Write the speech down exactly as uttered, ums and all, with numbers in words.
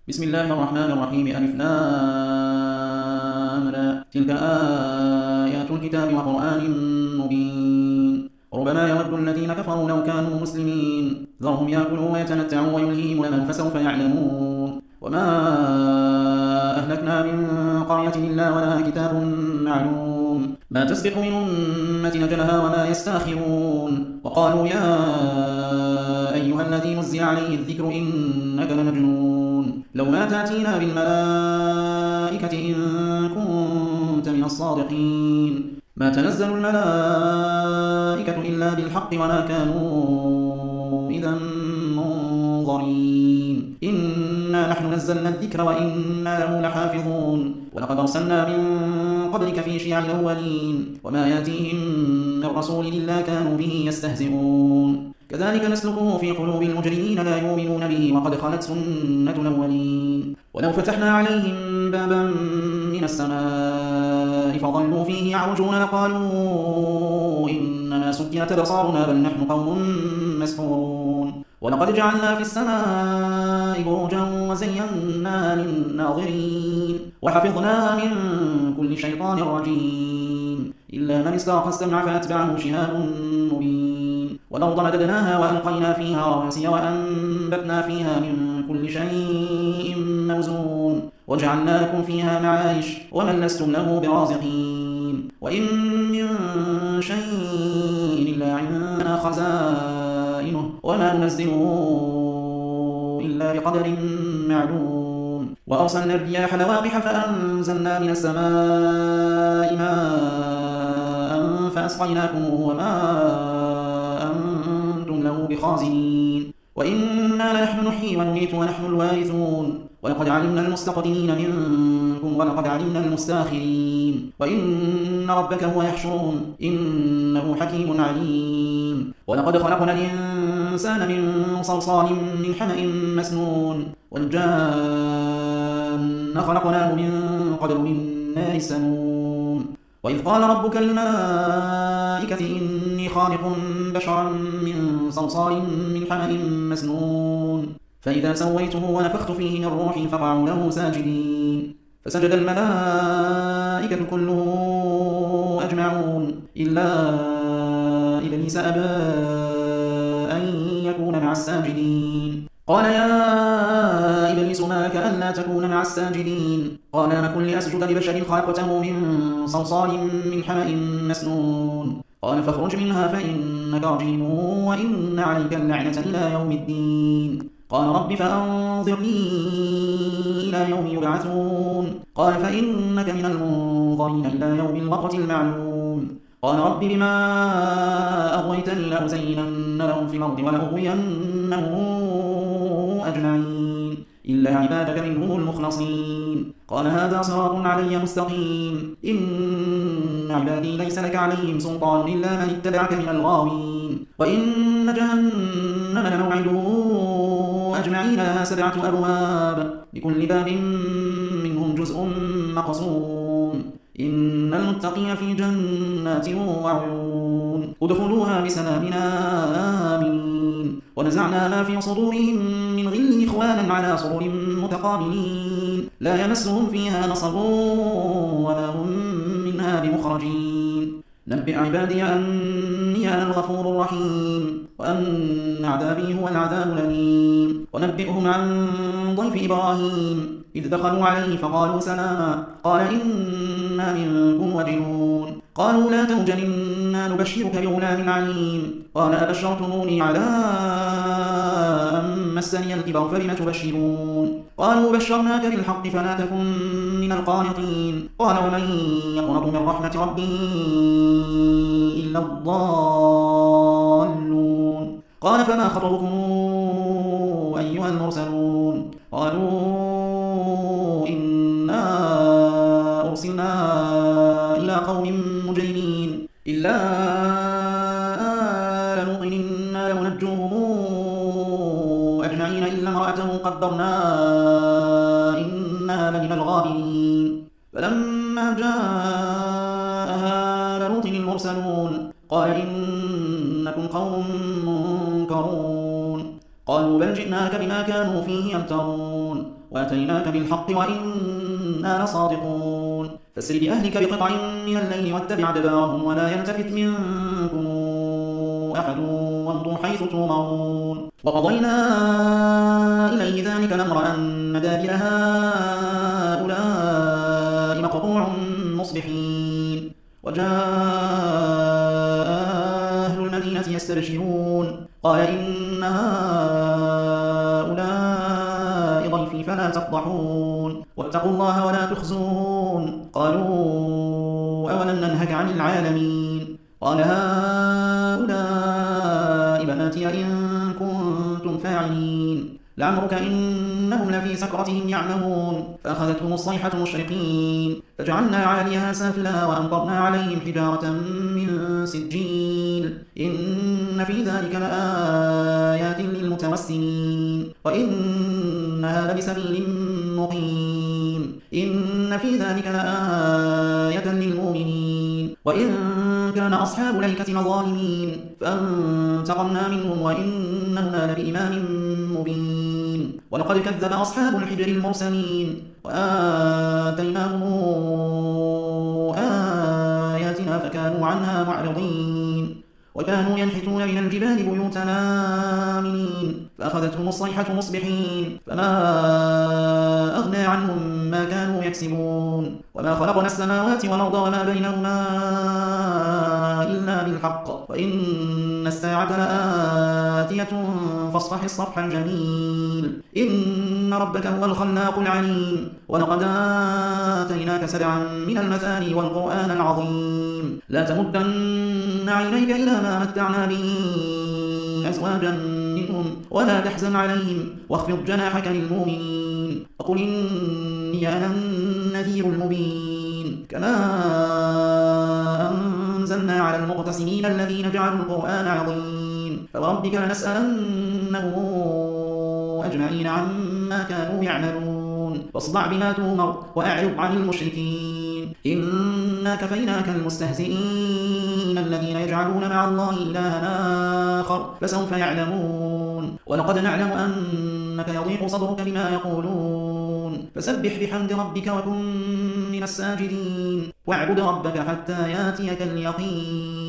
بسم الله الرحمن الرحيم ألف لام را تلك آيات الكتاب وقرآن مبين ربما يود الذين كفروا لو كانوا مسلمين ذرهم يأكلوا ويتمتعوا ويلهيهم الأمل فسوف يعلمون وما أهلكنا من قرية إلا ولها كتاب معلوم ما تسبق من أمة أجلها وما يستأخرون وقالوا يا أيها الذي نزل عليه الذكر إنك لمجنون لو ما تأتينا بالملائكة إن كنت من الصادقين ما تنزل الملائكة إلا بالحق وما كانوا إذا منظرين إنا نحن نزلنا الذكر وإنا له لحافظون ولقد أرسلنا من قبلك في شيع الأولين وما يأتيهم من رسول إلا كانوا به يستهزئون كذلك نسلكه في قلوب المجرمين لا يؤمنون به وقد خلت سنة الأولين ولو فتحنا عليهم بابا من السماء فظلوا فيه يعرجون لقالوا إنما سكرت أبصارنا بل نحن قوم مسحورون ولقد جعلنا في السماء بروجا وزيناها للناظرين وحفظناها من كل شيطان رجيم إلا من استرق السمع فأتبعه شهاب مبين والأرض مددناها وألقينا فيها رواسي وأنبتنا فيها من كل شيء موزون وجعلنا لكم فيها معايش ومن لستم له برازقين وإن من شيء إلا عندنا خزائنه وما ننزله إلا بقدر معلوم وأرسلنا الرياح لواقح فأنزلنا من السماء ماء فأسقيناكموه وما أنتم له بخازنين وإنا لنحن نحيي ونميت ونحن الوارثون ولقد علمنا المستقدمين منكم ولقد علمنا المستاخرين وإن ربك هو يحشرهم إنه حكيم عليم ولقد خلقنا الإنسان من صلصال من حمأ مسنون والجان خلقناه من قبل من نار السموم وإذ قال ربك للملائكة إني خالق بشرا من صلصال من حمأ مسنون فإذا سويته ونفخت فيه من روحي فقعوا له ساجدين فسجد الملائكة كلهم أجمعون إلا إبليس أبى أن يكون مع الساجدين قال يا إبليس ما لك ألا تكون مع الساجدين قال لم أكن لأسجد لبشر خلقته من صلصال من حمأ مسنون قال فاخرج منها فإنك رجيم وإن عليك اللعنة إلى يوم الدين قال رب فأنظرني إلى يوم يبعثون قال فإنك من المنظرين إلى يوم الوقت المعلوم قال رب بما أغويتني لأزينن لهم في الأرض ولأغوينهم أجمعين إلا عبادك منهم المخلصين قال هذا صراط علي مستقيم إن عبادي ليس لك عليهم سلطان إلا من اتبعك من الغاوين وإن جهنم لموعدهم أجمعين لها سبعة أبواب لكل باب منهم جزء مقسوم إن المتقين في جنات وعيون ادخلوها بسلام آمنين ونزعنا ما في صدورهم من غل إخوانا على سرر متقابلين لا يمسهم فيها نصب وما هم منها بمخرجين نبئ عبادي أني أنا الغفور الرحيم وأن عذابي هو العذاب الأليم ونبئهم عن ضيف إبراهيم إذ دخلوا عليه فقالوا سلاما قال إنا منكم وجلون قالوا لا توجل إنا نبشرك بغلام عليم قال أبشرتموني على أن مسني الكبر فبم تبشرون قالوا بشرناك بالحق فلا تكن من القانطين قال ومن يقنط من رحمة ربه إلا الضالون قال فما خطبكم أيها المرسلون قالوا إنا أرسلنا إلى قوم مجرمين إلا آل لوط إنا لمنجوهم أجمعين إلا امرأته قدرنا إنها لمن الغابرين فلما جاءها آل لوط المرسلون قال إنكم قوم منكرون قالوا بل جئناك بما كانوا فيه يمترون وأتيناك بالحق وإنا لصادقون فاسر بأهلك بقطع من الليل واتبع أدبارهم ولا يلتفت منكم أحد وامضوا حيث تؤمرون وقضينا إليه ذلك الأمر أن دابر هؤلاء مقطوع مصبحين وجاء أهل المدينة يستبشرون قال إن هؤلاء ضيفي فلا تفضحون واتقوا الله ولا تخزون قالوا أولم ننهك عن العالمين قال هؤلاء بناتي إن كنتم فاعلين لعمرك إنهم لفي سكرتهم يعمهون فأخذتهم الصيحة مشرقين فجعلنا عاليها سافلها وأمطرنا عليهم حجارة من سجيل إن في ذلك لآيات للمتوسمين وإنها لبسبيل مقيم إن في ذلك لآية للمؤمنين وإن كان أصحاب الأيكة لظالمين فانتقمنا منهم وإنهما لبإمام مبين ولقد كذب أصحاب الحجر المرسلين وآتيناهم آياتنا فكانوا عنها معرضين وكانوا ينحتون من الجبال بيوتا آمنين فأخذتهم الصيحة مصبحين فما أغنى عنهم ما كانوا يكسبون وما خلقنا السماوات والأرض وما بينهما إلا بالحق وإن الساعة لآتية فاصفح الصفح الجميل إن ربك هو الخلاق العليم ولقد آتيناك سبعا من المثاني والقرآن العظيم لا تمدن عينيك إلى ما متعنا به أزواجا منهم ولا تحزن عليهم واخفض جناحك للمؤمنين وقل إني أنا النذير المبين كما أنزلنا على المقتسمين الذين جعلوا القرآن عظيم فوربك لنسألنهم أجمعين عما كانوا يعملون واصدع بما تؤمر وأعرض عن المشركين إنا كفيناك المستهزئين الذين يجعلون مع الله إلها آخر فسوف يعلمون ولقد نعلم أنك يضيق صدرك بما يقولون فسبح بحمد ربك وكن من الساجدين واعبد ربك حتى ياتيك اليقين